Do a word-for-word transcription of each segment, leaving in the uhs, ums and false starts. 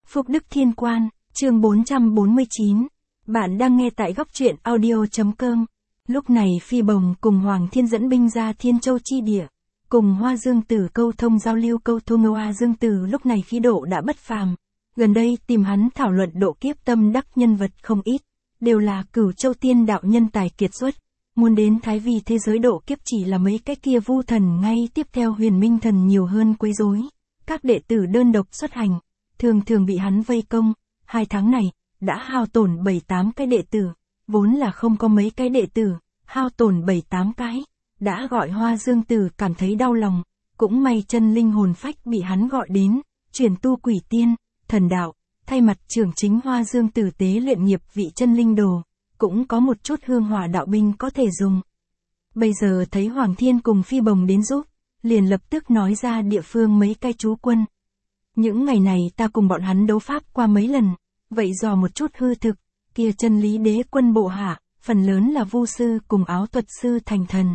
Phúc Đức Thiên Quan, chương bốn trăm bốn mươi chín. Bạn đang nghe tại góc truyện audio.com. Lúc này Phi Bồng cùng Hoàng Thiên dẫn binh ra Thiên Châu chi địa, cùng Hoa Dương Tử câu thông giao lưu câu thông. Hoa Dương Tử lúc này khí độ đã bất phàm. Gần đây tìm hắn thảo luận độ kiếp tâm đắc nhân vật không ít, đều là Cửu Châu tiên đạo nhân tài kiệt xuất. Muốn đến Thái Vi thế giới độ kiếp chỉ là mấy cái kia vu thần, ngay tiếp theo Huyền Minh thần nhiều hơn quấy rối. Các đệ tử đơn độc xuất hành, thường thường bị hắn vây công. Hai tháng này, đã hao tổn bảy tám cái đệ tử, vốn là không có mấy cái đệ tử, hao tổn bảy tám cái, đã gọi Hoa Dương Tử cảm thấy đau lòng. Cũng may chân linh hồn phách bị hắn gọi đến, chuyển tu quỷ tiên, thần đạo, thay mặt trưởng chính Hoa Dương Tử tế luyện nghiệp vị chân linh đồ, cũng có một chút hương hỏa đạo binh có thể dùng. Bây giờ thấy Hoàng Thiên cùng Phi Bồng đến giúp, liền lập tức nói ra địa phương mấy cái trú quân. Những ngày này ta cùng bọn hắn đấu pháp qua mấy lần, vậy dò một chút hư thực, kia chân lý đế quân bộ hạ, phần lớn là vu sư cùng áo thuật sư thành thần.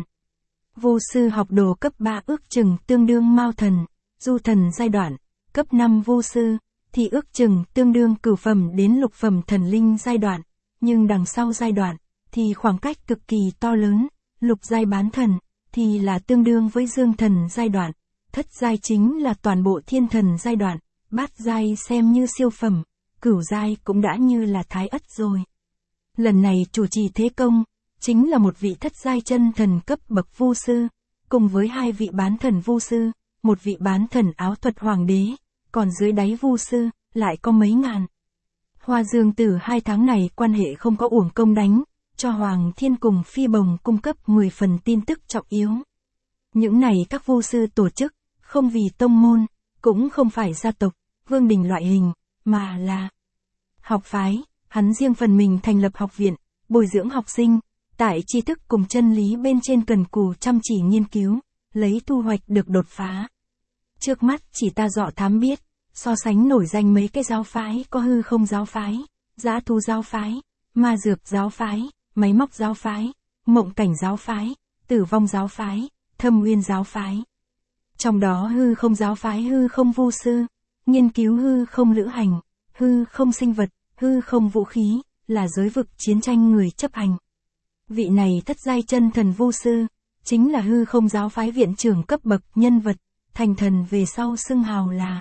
Vu sư học đồ cấp ba ước chừng tương đương mao thần, du thần giai đoạn, cấp năm vu sư, thì ước chừng tương đương cửu phẩm đến lục phẩm thần linh giai đoạn, nhưng đằng sau giai đoạn, thì khoảng cách cực kỳ to lớn, lục giai bán thần, thì là tương đương với dương thần giai đoạn, thất giai chính là toàn bộ thiên thần giai đoạn, bát giai xem như siêu phẩm, cửu giai cũng đã như là thái ất rồi. Lần này chủ trì thế công, chính là một vị thất giai chân thần cấp bậc vu sư, cùng với hai vị bán thần vu sư, một vị bán thần áo thuật hoàng đế, còn dưới đáy vu sư, lại có mấy ngàn. Hoa Dương Tử hai tháng này quan hệ không có uổng công đánh, cho Hoàng Thiên cùng Phi Bồng cung cấp mười phần tin tức trọng yếu. Những này các vu sư tổ chức, không vì tông môn, cũng không phải gia tộc, vương đình loại hình, mà là học phái. Hắn riêng phần mình thành lập học viện, bồi dưỡng học sinh, tại tri thức cùng chân lý bên trên cần cù chăm chỉ nghiên cứu, lấy thu hoạch được đột phá. Trước mắt chỉ ta dọ thám biết, so sánh nổi danh mấy cái giáo phái có hư không giáo phái, dã thú giáo phái, ma dược giáo phái, máy móc giáo phái, mộng cảnh giáo phái, tử vong giáo phái, thâm uyên giáo phái. Trong đó hư không giáo phái hư không vu sư, nghiên cứu hư không lữ hành, hư không sinh vật, hư không vũ khí, là giới vực chiến tranh người chấp hành. Vị này thất giai chân thần vu sư, chính là hư không giáo phái viện trưởng cấp bậc nhân vật, thành thần về sau xưng hào là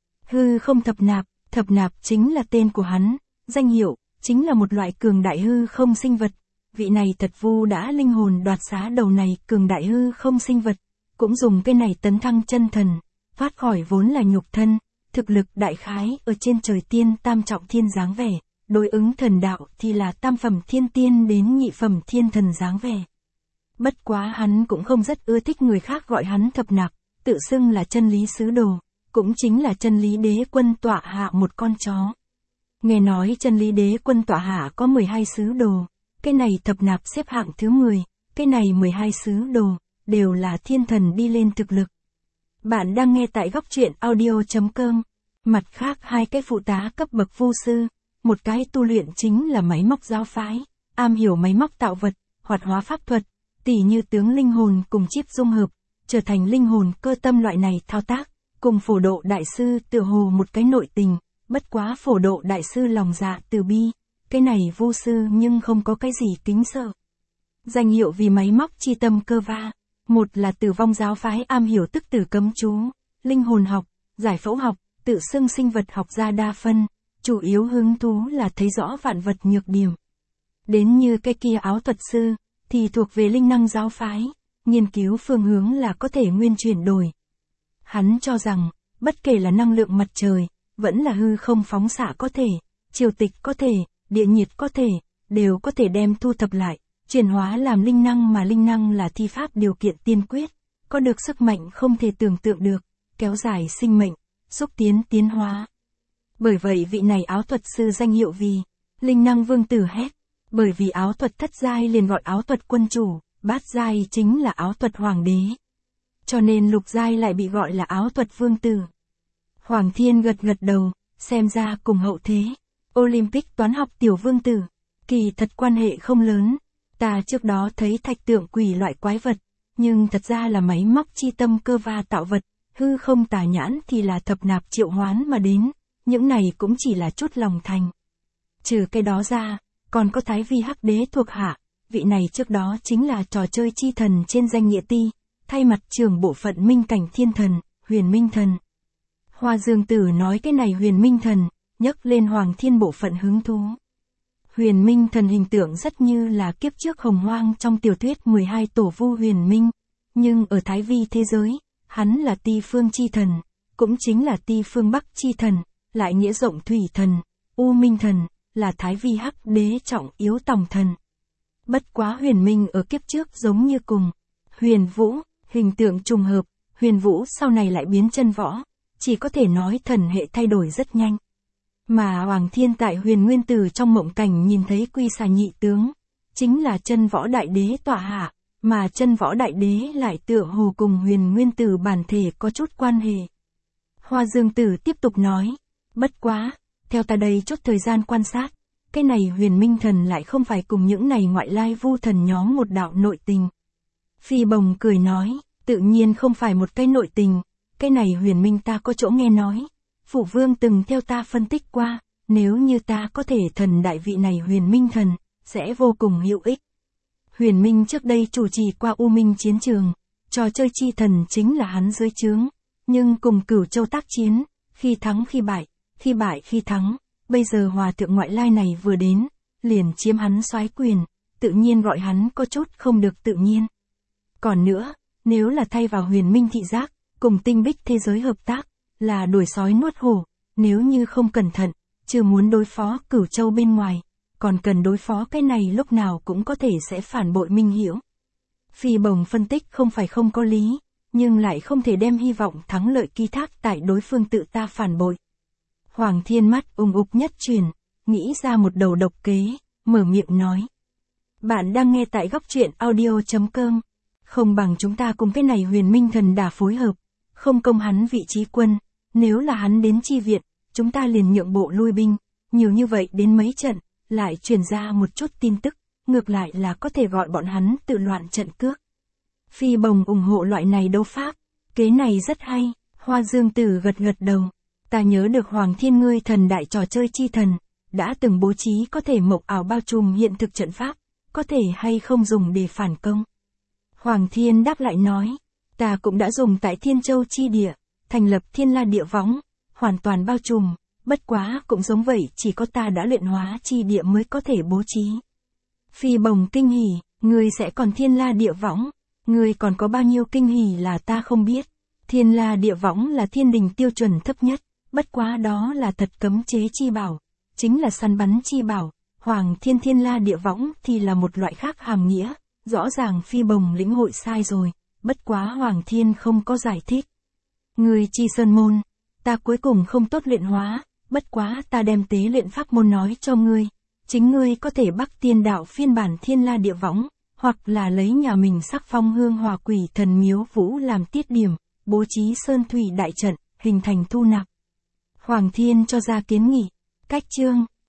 hư không thập nạp. Thập nạp chính là tên của hắn, danh hiệu, chính là một loại cường đại hư không sinh vật. Vị này thật vu đã linh hồn đoạt xá đầu này cường đại hư không sinh vật, cũng dùng cái này tấn thăng chân thần, thoát khỏi vốn là nhục thân, thực lực đại khái ở trên trời tiên tam trọng thiên dáng vẻ, đối ứng thần đạo thì là tam phẩm thiên tiên đến nhị phẩm thiên thần dáng vẻ. Bất quá hắn cũng không rất ưa thích người khác gọi hắn thập nạp, tự xưng là chân lý sứ đồ, cũng chính là chân lý đế quân tọa hạ một con chó. Nghe nói chân lý đế quân tọa hạ có mười hai sứ đồ, cái này thập nạp xếp hạng thứ mười, cái này mười hai sứ đồ, đều là thiên thần đi lên thực lực. Bạn đang nghe tại góc truyện audio.com. Mặt khác hai cái phụ tá cấp bậc vu sư, một cái tu luyện chính là máy móc giáo phái, am hiểu máy móc tạo vật, hoạt hóa pháp thuật, tỉ như tướng linh hồn cùng chip dung hợp, trở thành linh hồn cơ tâm loại này thao tác, cùng phổ độ đại sư tựa hồ một cái nội tình, bất quá phổ độ đại sư lòng dạ từ bi, cái này vu sư nhưng không có cái gì kính sợ. Danh hiệu vì máy móc chi tâm cơ va, một là tử vong giáo phái am hiểu tức tử cấm chú, linh hồn học, giải phẫu học, tự xưng sinh vật học gia đa phân, chủ yếu hứng thú là thấy rõ vạn vật nhược điểm. Đến như cái kia áo thuật sư, thì thuộc về linh năng giáo phái, nghiên cứu phương hướng là có thể nguyên chuyển đổi. Hắn cho rằng, bất kể là năng lượng mặt trời, vẫn là hư không phóng xạ có thể, triều tịch có thể, địa nhiệt có thể, đều có thể đem thu thập lại, chuyển hóa làm linh năng, mà linh năng là thi pháp điều kiện tiên quyết, có được sức mạnh không thể tưởng tượng được, kéo dài sinh mệnh, xúc tiến tiến hóa. Bởi vậy vị này áo thuật sư danh hiệu vì linh năng vương tử hét, bởi vì áo thuật thất giai liền gọi áo thuật quân chủ, bát giai chính là áo thuật hoàng đế. Cho nên lục giai lại bị gọi là áo thuật vương tử. Hoàng Thiên gật gật đầu, xem ra cùng hậu thế, Olympic toán học tiểu vương tử, kỳ thật quan hệ không lớn. Ta trước đó thấy thạch tượng quỷ loại quái vật, nhưng thật ra là máy móc chi tâm cơ va tạo vật, hư không tà nhãn thì là thập nạp triệu hoán mà đến, những này cũng chỉ là chút lòng thành. Trừ cái đó ra, còn có Thái Vi Hắc Đế thuộc hạ, vị này trước đó chính là trò chơi chi thần trên danh nghĩa ti, thay mặt trưởng bộ phận Minh Cảnh Thiên Thần, Huyền Minh Thần. Hoa Dương Tử nói cái này Huyền Minh Thần, nhấc lên Hoàng Thiên bộ phận hứng thú. Huyền Minh Thần hình tượng rất như là kiếp trước Hồng Hoang trong tiểu thuyết mười hai tổ vu Huyền Minh, nhưng ở Thái Vi thế giới, hắn là Ti Phương chi thần, cũng chính là Ti Phương Bắc chi thần, lại nghĩa rộng Thủy Thần, U Minh Thần, là Thái Vi Hắc Đế trọng yếu tòng thần. Bất quá Huyền Minh ở kiếp trước giống như cùng Huyền Vũ, hình tượng trùng hợp, Huyền Vũ sau này lại biến chân võ, chỉ có thể nói thần hệ thay đổi rất nhanh. Mà Hoàng Thiên tại Huyền Nguyên Tử trong mộng cảnh nhìn thấy Quy Xà nhị tướng, chính là chân võ đại đế tọa hạ, mà chân võ đại đế lại tựa hồ cùng Huyền Nguyên Tử bản thể có chút quan hệ. Hoa Dương Tử tiếp tục nói, bất quá, theo ta đây chút thời gian quan sát, cái này Huyền Minh Thần lại không phải cùng những này ngoại lai vu thần nhóm một đạo nội tình. Phi Bồng cười nói, tự nhiên không phải một cái nội tình, cái này Huyền Minh ta có chỗ nghe nói. Phụ Vương từng theo ta phân tích qua, nếu như ta có thể thần đại vị này Huyền Minh Thần, sẽ vô cùng hữu ích. Huyền Minh trước đây chủ trì qua U Minh chiến trường, trò chơi chi thần chính là hắn dưới trướng, nhưng cùng Cửu Châu tác chiến, khi thắng khi bại, khi bại khi thắng, bây giờ hòa thượng ngoại lai này vừa đến, liền chiếm hắn soái quyền, tự nhiên gọi hắn có chút không được tự nhiên. Còn nữa, nếu là thay vào Huyền Minh thị giác, cùng tinh bích thế giới hợp tác, là đuổi sói nuốt hổ, nếu như không cẩn thận, chưa muốn đối phó Cửu Châu bên ngoài, còn cần đối phó cái này lúc nào cũng có thể sẽ phản bội Minh Hiểu. Phi Bồng phân tích không phải không có lý, nhưng lại không thể đem hy vọng thắng lợi ký thác tại đối phương tự ta phản bội. Hoàng Thiên mắt ung ục nhất chuyển, nghĩ ra một đầu độc kế, mở miệng nói. Bạn đang nghe tại góc truyện audio chấm com, không bằng chúng ta cùng cái này Huyền Minh Thần đả phối hợp, không công hắn vị trí quân, nếu là hắn đến chi viện, chúng ta liền nhượng bộ lui binh, nhiều như vậy đến mấy trận, lại truyền ra một chút tin tức, ngược lại là có thể gọi bọn hắn tự loạn trận cước. Phi Bồng ủng hộ loại này đấu pháp, kế này rất hay, Hoa Dương Tử gật gật đầu. Ta nhớ được Hoàng Thiên ngươi thần đại trò chơi chi thần, đã từng bố trí có thể mộc ảo bao trùm hiện thực trận pháp, có thể hay không dùng để phản công. Hoàng Thiên đáp lại nói, ta cũng đã dùng tại Thiên Châu chi địa, thành lập Thiên La địa võng, hoàn toàn bao trùm, bất quá cũng giống vậy chỉ có ta đã luyện hóa chi địa mới có thể bố trí. Phi Bồng kinh hỉ, ngươi sẽ còn Thiên La địa võng, ngươi còn có bao nhiêu kinh hỉ là ta không biết. Thiên La địa võng là thiên đình tiêu chuẩn thấp nhất, bất quá đó là thật cấm chế chi bảo, chính là săn bắn chi bảo, Hoàng Thiên Thiên La địa võng thì là một loại khác hàm nghĩa, rõ ràng Phi Bồng lĩnh hội sai rồi, bất quá Hoàng Thiên không có giải thích. Ngươi chi sơn môn, ta cuối cùng không tốt luyện hóa, bất quá ta đem tế luyện pháp môn nói cho ngươi, chính ngươi có thể Bắc Tiên đạo phiên bản Thiên La địa võng, hoặc là lấy nhà mình sắc phong hương hòa quỷ thần miếu vũ làm tiết điểm, bố trí sơn thủy đại trận, hình thành thu nạp. Hoàng Thiên cho ra kiến nghị, cách chương.